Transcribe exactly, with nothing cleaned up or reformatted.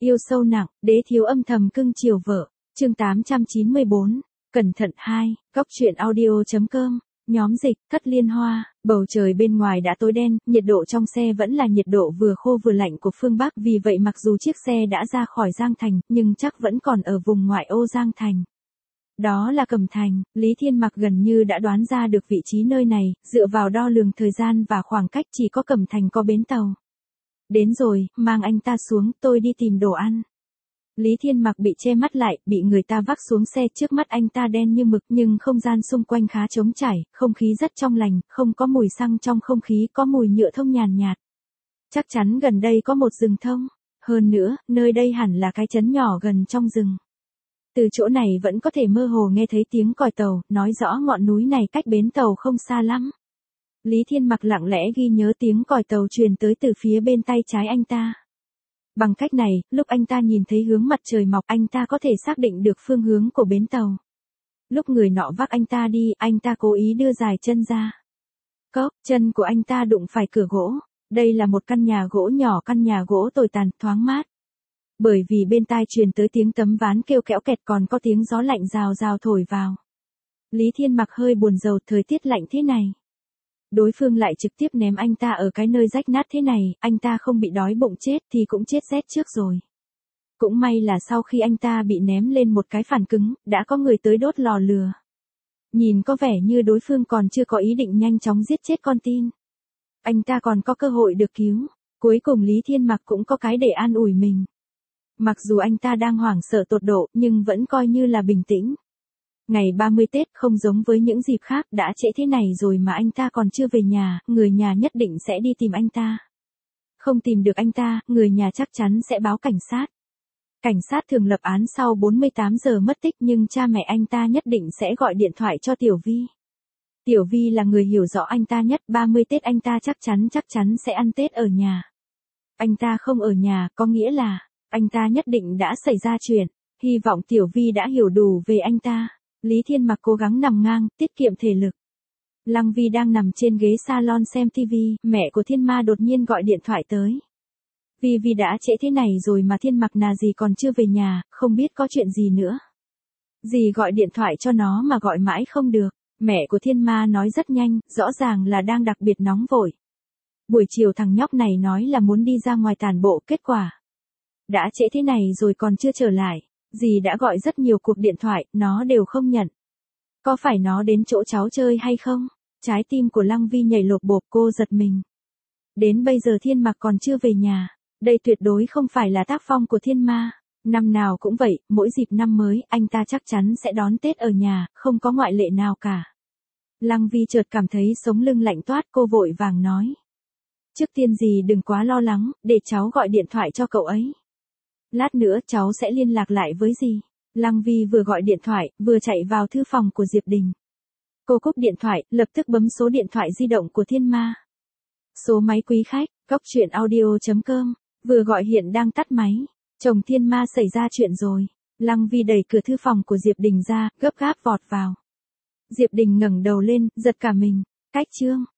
Yêu sâu nặng, đế thiếu âm thầm cưng chiều vợ. Chương tám trăm chín mươi bốn. Cẩn thận hai. Góc truyện audio.com. Nhóm dịch, Cất Liên Hoa. Bầu trời bên ngoài đã tối đen, nhiệt độ trong xe vẫn là nhiệt độ vừa khô vừa lạnh của phương Bắc, vì vậy mặc dù chiếc xe đã ra khỏi Giang Thành, nhưng chắc vẫn còn ở vùng ngoại ô Giang Thành. Đó là Cẩm Thành. Lý Thiên Mặc gần như đã đoán ra được vị trí nơi này, dựa vào đo lường thời gian và khoảng cách chỉ có Cẩm Thành có bến tàu. Đến rồi, mang anh ta xuống, tôi đi tìm đồ ăn. Lý Thiên Mặc bị che mắt lại, bị người ta vác xuống xe, trước mắt anh ta đen như mực, nhưng không gian xung quanh khá trống trải, không khí rất trong lành, không có mùi xăng trong không khí, có mùi nhựa thông nhàn nhạt. Chắc chắn gần đây có một rừng thông. Hơn nữa, nơi đây hẳn là cái trấn nhỏ gần trong rừng. Từ chỗ này vẫn có thể mơ hồ nghe thấy tiếng còi tàu, nói rõ ngọn núi này cách bến tàu không xa lắm. Lý Thiên Mặc lặng lẽ ghi nhớ tiếng còi tàu truyền tới từ phía bên tay trái anh ta. Bằng cách này, lúc anh ta nhìn thấy hướng mặt trời mọc, anh ta có thể xác định được phương hướng của bến tàu. Lúc người nọ vác anh ta đi, anh ta cố ý đưa dài chân ra. Cốc, chân của anh ta đụng phải cửa gỗ. Đây là một căn nhà gỗ nhỏ, căn nhà gỗ tồi tàn, thoáng mát. Bởi vì bên tai truyền tới tiếng tấm ván kêu kẽo kẹt, còn có tiếng gió lạnh rào rào thổi vào. Lý Thiên Mặc hơi buồn rầu, thời tiết lạnh thế này. Đối phương lại trực tiếp ném anh ta ở cái nơi rách nát thế này, anh ta không bị đói bụng chết thì cũng chết rét trước rồi. Cũng may là sau khi anh ta bị ném lên một cái phản cứng, đã có người tới đốt lò lửa. Nhìn có vẻ như đối phương còn chưa có ý định nhanh chóng giết chết con tin. Anh ta còn có cơ hội được cứu. Cuối cùng Lý Thiên Mặc cũng có cái để an ủi mình. Mặc dù anh ta đang hoảng sợ tột độ, nhưng vẫn coi như là bình tĩnh. Ngày ba mươi Tết không giống với những dịp khác, đã trễ thế này rồi mà anh ta còn chưa về nhà, người nhà nhất định sẽ đi tìm anh ta. Không tìm được anh ta, người nhà chắc chắn sẽ báo cảnh sát. Cảnh sát thường lập án sau bốn mươi tám giờ mất tích, nhưng cha mẹ anh ta nhất định sẽ gọi điện thoại cho Tiểu Vi. Tiểu Vi là người hiểu rõ anh ta nhất, ba mươi Tết anh ta chắc chắn chắc chắn sẽ ăn Tết ở nhà. Anh ta không ở nhà, có nghĩa là anh ta nhất định đã xảy ra chuyện. Hy vọng Tiểu Vi đã hiểu đủ về anh ta. Lý Thiên Mặc cố gắng nằm ngang, tiết kiệm thể lực. Lăng Vi đang nằm trên ghế salon xem tivi, mẹ của Thiên Ma đột nhiên gọi điện thoại tới. Vi Vi đã trễ thế này rồi mà Thiên Mặc nà gì còn chưa về nhà, không biết có chuyện gì nữa. Dì gọi điện thoại cho nó mà gọi mãi không được. Mẹ của Thiên Ma nói rất nhanh, rõ ràng là đang đặc biệt nóng vội. Buổi chiều thằng nhóc này nói là muốn đi ra ngoài tản bộ, kết quả đã trễ thế này rồi còn chưa trở lại. Dì đã gọi rất nhiều cuộc điện thoại, nó đều không nhận. Có phải nó đến chỗ cháu chơi hay không? Trái tim của Lăng Vi nhảy lộp bộp, cô giật mình. Đến bây giờ Thiên Mặc còn chưa về nhà. Đây tuyệt đối không phải là tác phong của Thiên Ma. Năm nào cũng vậy, mỗi dịp năm mới, anh ta chắc chắn sẽ đón Tết ở nhà, không có ngoại lệ nào cả. Lăng Vi chợt cảm thấy sống lưng lạnh toát, cô vội vàng nói. Trước tiên dì đừng quá lo lắng, để cháu gọi điện thoại cho cậu ấy. Lát nữa cháu sẽ liên lạc lại với dì. Lăng Vi vừa gọi điện thoại, vừa chạy vào thư phòng của Diệp Đình. Cô cúp điện thoại, lập tức bấm số điện thoại di động của Thiên Ma. Số máy quý khách, góc truyện audio.com, vừa gọi hiện đang tắt máy. Chồng Thiên Ma xảy ra chuyện rồi. Lăng Vi đẩy cửa thư phòng của Diệp Đình ra, gấp gáp vọt vào. Diệp Đình ngẩng đầu lên, giật cả mình. Cách chương.